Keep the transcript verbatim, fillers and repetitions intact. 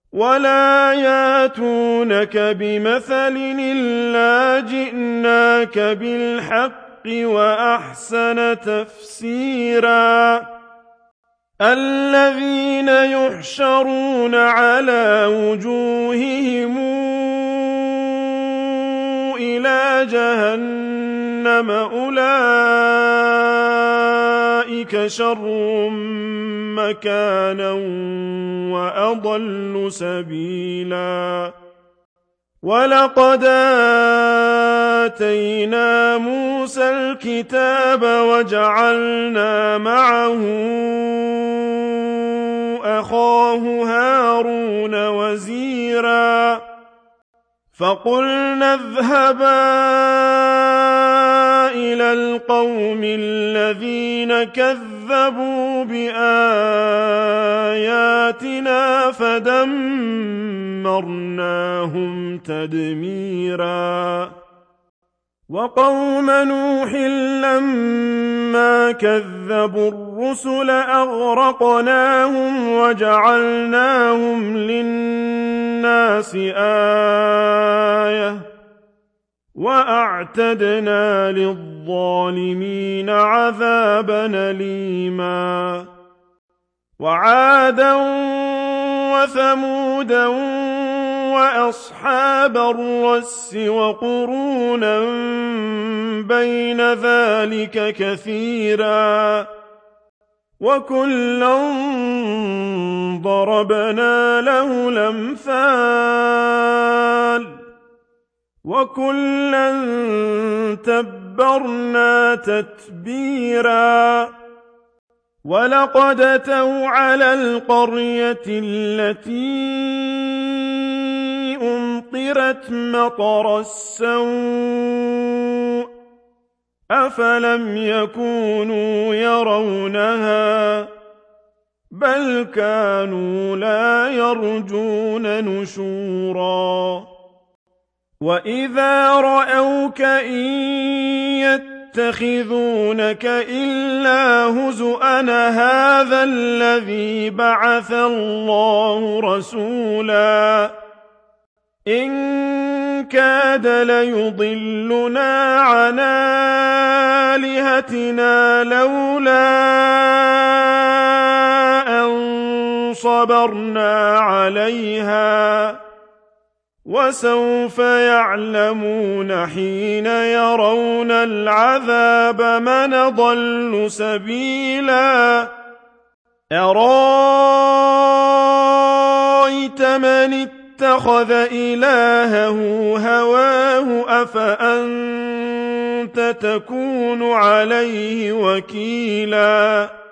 ولا ياتونك بمثل إلا جئناك بالحق وأحسن تفسيرا الذين يحشرون على وجوههم إلى جهنم أولئك شر مكانا وأضل سبيلا ولقد آتينا موسى الكتاب وجعلنا معه أخاه هارون وزيرا فقلنا اذهبا إلى القوم الذين كذبوا بآياتنا فدمرناهم تدميرا وقوم نوح لما كذبوا الرسل أغرقناهم وجعلناهم للناس آية وأعتدنا للظالمين عذابا أليما وعادا وثمودا وأصحاب الرس وقرونا بين ذلك كثيرا وكلا ضربنا له الأمثال وكلا تبرنا تتبيرا ولقد أتوا على القرية التي أمطرت مطر السوء أفلم يكونوا يرونها بل كانوا لا يرجون نشورا وإذا رأوك إن يتخذونك إلا هزؤا هذا الذي بعث الله رسولا إن كاد ليضلنا عن آلهتنا لولا أن صبرنا عليها وسوف يعلمون حين يرون العذاب من ضل سبيلا أرأيت من اتخذ إلهه هواه أفأنت تكون عليه وكيلا